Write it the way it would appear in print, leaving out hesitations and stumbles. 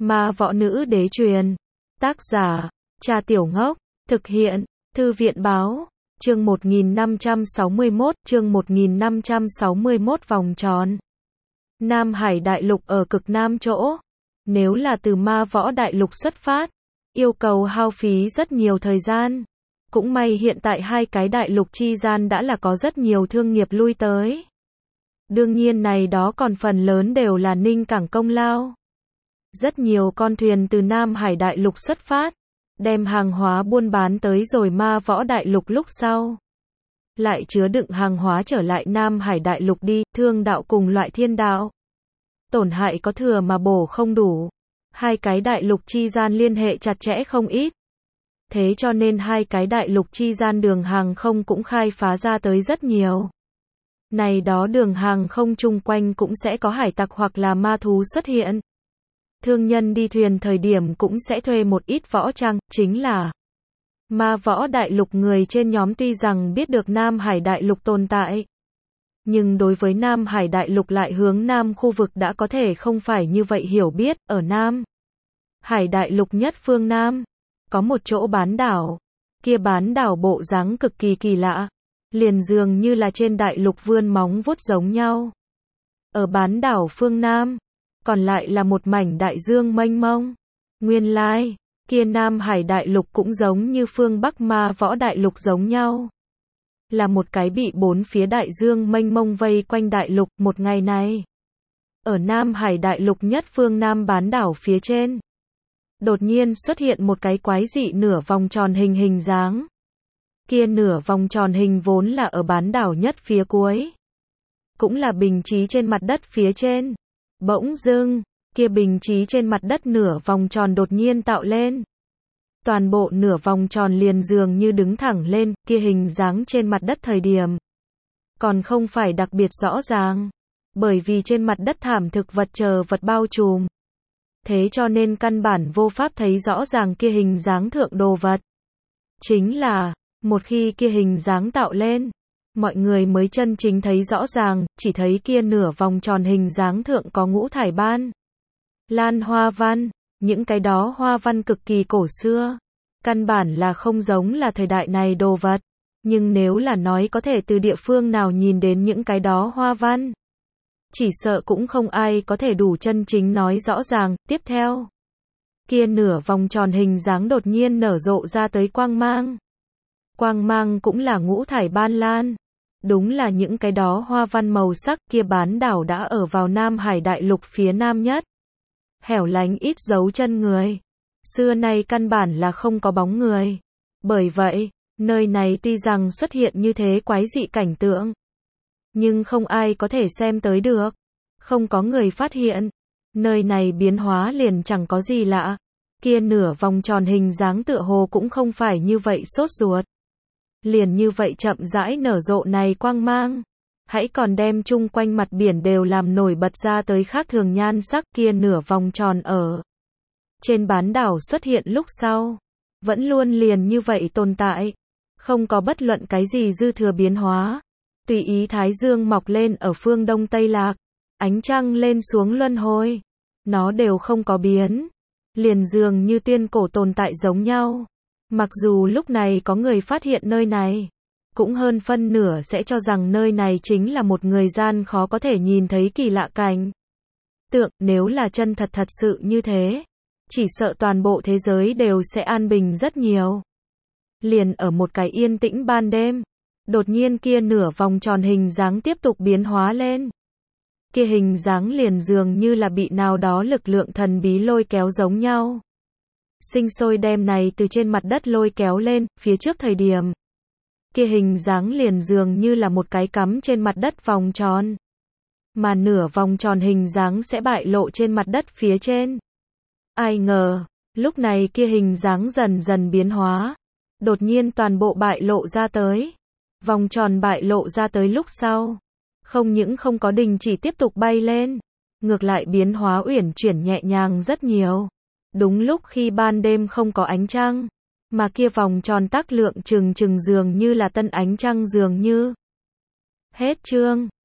Ma võ nữ đế truyền. Tác giả, Trà Tiểu Ngốc. Thực hiện, Thư viện báo. Chương 1561, chương 1561 vòng tròn. Nam Hải đại lục ở cực nam chỗ. Nếu là từ ma võ đại lục xuất phát, yêu cầu hao phí rất nhiều thời gian. Cũng may hiện tại hai cái đại lục chi gian đã là có rất nhiều thương nghiệp lui tới. Đương nhiên này đó còn phần lớn đều là Ninh Cảng công lao. Rất nhiều con thuyền từ Nam Hải đại lục xuất phát, đem hàng hóa buôn bán tới rồi ma võ đại lục lúc sau. Lại chứa đựng hàng hóa trở lại Nam Hải đại lục đi, thương đạo cùng loại thiên đạo. Tổn hại có thừa mà bổ không đủ. Hai cái đại lục chi gian liên hệ chặt chẽ không ít. Thế cho nên hai cái đại lục chi gian đường hàng không cũng khai phá ra tới rất nhiều. Này đó đường hàng không chung quanh cũng sẽ có hải tặc hoặc là ma thú xuất hiện. Thương nhân đi thuyền thời điểm cũng sẽ thuê một ít võ trang, chính là ma võ đại lục người trên nhóm tuy rằng biết được Nam Hải đại lục tồn tại. Nhưng đối với Nam Hải đại lục lại hướng Nam khu vực đã có thể không phải như vậy hiểu biết, ở Nam Hải đại lục nhất phương Nam, có một chỗ bán đảo, kia bán đảo bộ dáng cực kỳ kỳ lạ, liền dường như là trên đại lục vươn móng vuốt giống nhau. Ở bán đảo phương Nam, còn lại là một mảnh đại dương mênh mông. Nguyên lai, kia Nam Hải đại lục cũng giống như phương Bắc ma võ đại lục giống nhau. Là một cái bị bốn phía đại dương mênh mông vây quanh đại lục. Một ngày này, ở Nam Hải đại lục nhất phương Nam bán đảo phía trên, đột nhiên xuất hiện một cái quái dị nửa vòng tròn hình dáng. Kia nửa vòng tròn hình vốn là ở bán đảo nhất phía cuối, cũng là bình trí trên mặt đất phía trên. Bỗng dưng, kia bình trí trên mặt đất nửa vòng tròn đột nhiên tạo lên. Toàn bộ nửa vòng tròn liền dường như đứng thẳng lên, kia hình dáng trên mặt đất thời điểm còn không phải đặc biệt rõ ràng, bởi vì trên mặt đất thảm thực vật chờ vật bao trùm. Thế cho nên căn bản vô pháp thấy rõ ràng kia hình dáng thượng đồ vật. Chính là, một khi kia hình dáng tạo lên, mọi người mới chân chính thấy rõ ràng, chỉ thấy kia nửa vòng tròn hình dáng thượng có ngũ thải ban lan hoa văn, những cái đó hoa văn cực kỳ cổ xưa, căn bản là không giống là thời đại này đồ vật. Nhưng nếu là nói có thể từ địa phương nào nhìn đến những cái đó hoa văn, chỉ sợ cũng không ai có thể đủ chân chính nói rõ ràng. Tiếp theo, kia nửa vòng tròn hình dáng đột nhiên nở rộ ra tới quang mang. Quang mang cũng là ngũ thải ban lan. Đúng là những cái đó hoa văn màu sắc. Kia bán đảo đã ở vào Nam Hải đại lục phía nam nhất, hẻo lánh ít dấu chân người. Xưa nay căn bản là không có bóng người. Bởi vậy, nơi này tuy rằng xuất hiện như thế quái dị cảnh tượng, nhưng không ai có thể xem tới được. Không có người phát hiện. Nơi này biến hóa liền chẳng có gì lạ. Kia nửa vòng tròn hình dáng tựa hồ cũng không phải như vậy sốt ruột. Liền như vậy chậm rãi nở rộ này quang mang. Hãy còn đem chung quanh mặt biển đều làm nổi bật ra tới khác thường nhan sắc. Kia nửa vòng tròn ở trên bán đảo xuất hiện lúc sau, vẫn luôn liền như vậy tồn tại. Không có bất luận cái gì dư thừa biến hóa. Tùy ý thái dương mọc lên ở phương Đông Tây Lạc, ánh trăng lên xuống luân hồi, nó đều không có biến. Liền dường như tuyên cổ tồn tại giống nhau. Mặc dù lúc này có người phát hiện nơi này, cũng hơn phân nửa sẽ cho rằng nơi này chính là một người gian khó có thể nhìn thấy kỳ lạ cảnh tượng. Nếu là chân thật sự như thế, chỉ sợ toàn bộ thế giới đều sẽ an bình rất nhiều. Liền ở một cái yên tĩnh ban đêm, đột nhiên kia nửa vòng tròn hình dáng tiếp tục biến hóa lên. Kia hình dáng liền dường như là bị nào đó lực lượng thần bí lôi kéo giống nhau. Sinh sôi đem này từ trên mặt đất lôi kéo lên. Phía trước thời điểm, kia hình dáng liền dường như là một cái cắm trên mặt đất vòng tròn, mà nửa vòng tròn hình dáng sẽ bại lộ trên mặt đất phía trên. Ai ngờ, lúc này kia hình dáng dần dần biến hóa, đột nhiên toàn bộ bại lộ ra tới. Vòng tròn bại lộ ra tới lúc sau, không những không có đình chỉ tiếp tục bay lên, ngược lại biến hóa uyển chuyển nhẹ nhàng rất nhiều. Đúng lúc khi ban đêm không có ánh trăng, mà kia vòng tròn tác lượng chừng dường như là tân ánh trăng dường như. Hết chương.